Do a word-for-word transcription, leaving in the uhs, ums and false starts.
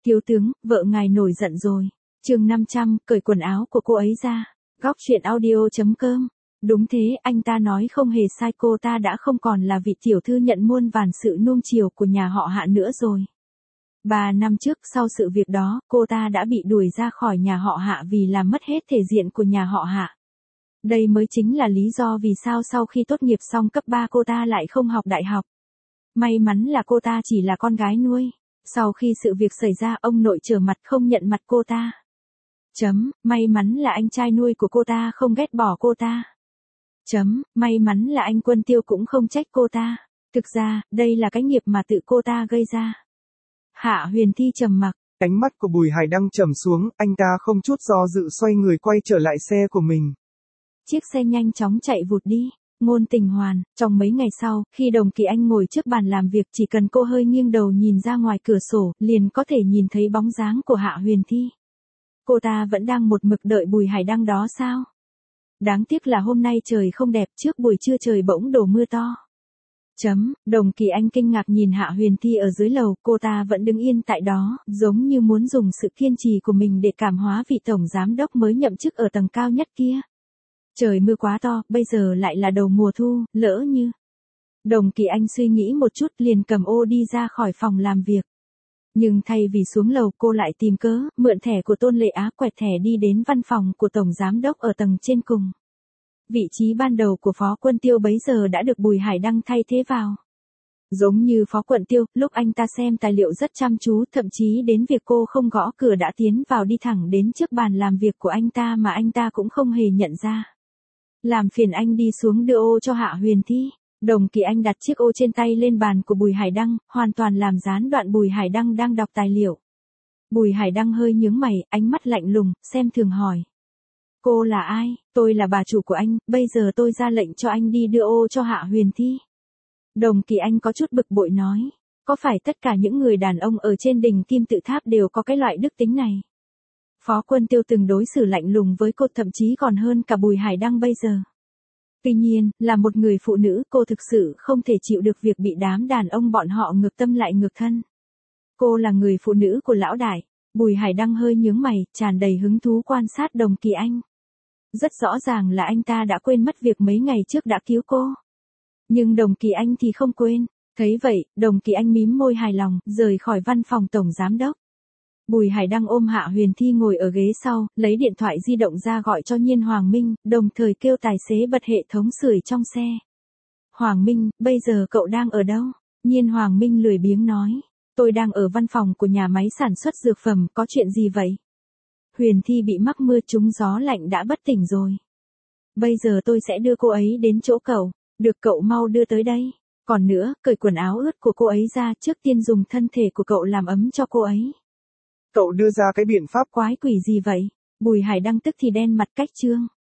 Thiếu tướng, vợ ngài nổi giận rồi. Chương năm trăm, cởi quần áo của cô ấy ra. Góc truyện audio chấm com. Đúng thế, anh ta nói không hề sai, cô ta đã không còn là vị tiểu thư nhận muôn vàn sự nuông chiều của nhà họ Hạ nữa rồi. Ba năm trước, sau sự việc đó, cô ta đã bị đuổi ra khỏi nhà họ Hạ vì làm mất hết thể diện của nhà họ Hạ. Đây mới chính là lý do vì sao sau khi tốt nghiệp xong cấp ba cô ta lại không học đại học. May mắn là cô ta chỉ là con gái nuôi. Sau khi sự việc xảy ra, ông nội trở mặt không nhận mặt cô ta. Chấm, may mắn là anh trai nuôi của cô ta không ghét bỏ cô ta. Chấm, may mắn là anh Quân Tiêu cũng không trách cô ta. Thực ra, đây là cái nghiệp mà tự cô ta gây ra. Hạ Huyền Thi trầm mặc. Ánh mắt của Bùi Hải Đăng trầm xuống, anh ta không chút do dự xoay người quay trở lại xe của mình. Chiếc xe nhanh chóng chạy vụt đi. Ngôn Tình Hoàn, trong mấy ngày sau, khi Đồng Kỳ Anh ngồi trước bàn làm việc, chỉ cần cô hơi nghiêng đầu nhìn ra ngoài cửa sổ, liền có thể nhìn thấy bóng dáng của Hạ Huyền Thi. Cô ta vẫn đang một mực đợi Bùi Hải Đăng đó sao? Đáng tiếc là hôm nay trời không đẹp, trước buổi trưa trời bỗng đổ mưa to. Chấm, Đồng Kỳ Anh kinh ngạc nhìn Hạ Huyền Thi ở dưới lầu, cô ta vẫn đứng yên tại đó, giống như muốn dùng sự kiên trì của mình để cảm hóa vị tổng giám đốc mới nhậm chức ở tầng cao nhất kia. Trời mưa quá to, bây giờ lại là đầu mùa thu, lỡ như. Đồng Kỳ Anh suy nghĩ một chút liền cầm ô đi ra khỏi phòng làm việc. Nhưng thay vì xuống lầu, cô lại tìm cớ, mượn thẻ của Tôn Lệ Á, quẹt thẻ đi đến văn phòng của tổng giám đốc ở tầng trên cùng. Vị trí ban đầu của Phó Quân Tiêu bấy giờ đã được Bùi Hải Đăng thay thế vào. Giống như Phó Quân Tiêu, lúc anh ta xem tài liệu rất chăm chú, thậm chí đến việc cô không gõ cửa đã tiến vào đi thẳng đến trước bàn làm việc của anh ta mà anh ta cũng không hề nhận ra. Làm phiền anh đi xuống đưa ô cho Hạ Huyền Thi. Đồng Kỳ Anh đặt chiếc ô trên tay lên bàn của Bùi Hải Đăng, hoàn toàn làm gián đoạn Bùi Hải Đăng đang đọc tài liệu. Bùi Hải Đăng hơi nhướng mày, ánh mắt lạnh lùng, xem thường hỏi. Cô là ai? Tôi là bà chủ của anh, bây giờ tôi ra lệnh cho anh đi đưa ô cho Hạ Huyền Thi. Đồng Kỳ Anh có chút bực bội nói. Có phải tất cả những người đàn ông ở trên đỉnh kim tự tháp đều có cái loại đức tính này? Phó Quân Tiêu từng đối xử lạnh lùng với cô, thậm chí còn hơn cả Bùi Hải Đăng bây giờ. Tuy nhiên, là một người phụ nữ, cô thực sự không thể chịu được việc bị đám đàn ông bọn họ ngược tâm lại ngược thân. Cô là người phụ nữ của lão đại. Bùi Hải Đăng hơi nhướng mày, tràn đầy hứng thú quan sát Đồng Kỳ Anh. Rất rõ ràng là anh ta đã quên mất việc mấy ngày trước đã cứu cô. Nhưng Đồng Kỳ Anh thì không quên. Thấy vậy, Đồng Kỳ Anh mím môi hài lòng, rời khỏi văn phòng tổng giám đốc. Bùi Hải Đăng ôm Hạ Huyền Thi ngồi ở ghế sau, lấy điện thoại di động ra gọi cho Nhiên Hoàng Minh, đồng thời kêu tài xế bật hệ thống sưởi trong xe. Hoàng Minh, bây giờ cậu đang ở đâu? Nhiên Hoàng Minh lười biếng nói. Tôi đang ở văn phòng của nhà máy sản xuất dược phẩm, có chuyện gì vậy? Huyền Thi bị mắc mưa trúng gió lạnh đã bất tỉnh rồi. Bây giờ tôi sẽ đưa cô ấy đến chỗ cậu, được cậu mau đưa tới đây. Còn nữa, cởi quần áo ướt của cô ấy ra, trước tiên dùng thân thể của cậu làm ấm cho cô ấy. Cậu đưa ra cái biện pháp quái quỷ gì vậy? Bùi Hải Đăng tức thì đen mặt cách trương.